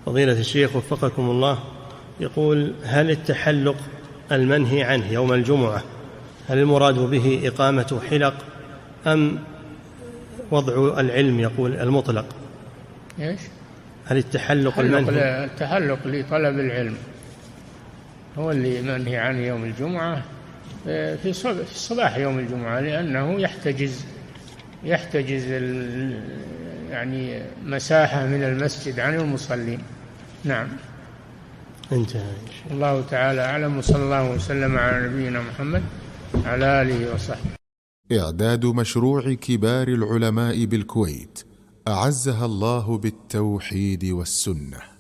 فضيلة الشيخ وفقكم الله، يقول: هل التحلق المنهي عنه يوم الجمعة هل المراد به إقامة حلق أم وضع العلم يقول المطلق؟ إيش؟ هل التحلق المنهي؟ التحلق لطلب العلم هو اللي منهي عنه يوم الجمعة في صباح يوم الجمعة، لأنه يحتجز يعني مساحة من المسجد عن المصلين. نعم. انتهى. الله تعالى أعلم، وصلى الله وسلم على نبينا محمد على آله وصحبه. إعداد مشروع كبار العلماء بالكويت أعزها الله بالتوحيد والسنة.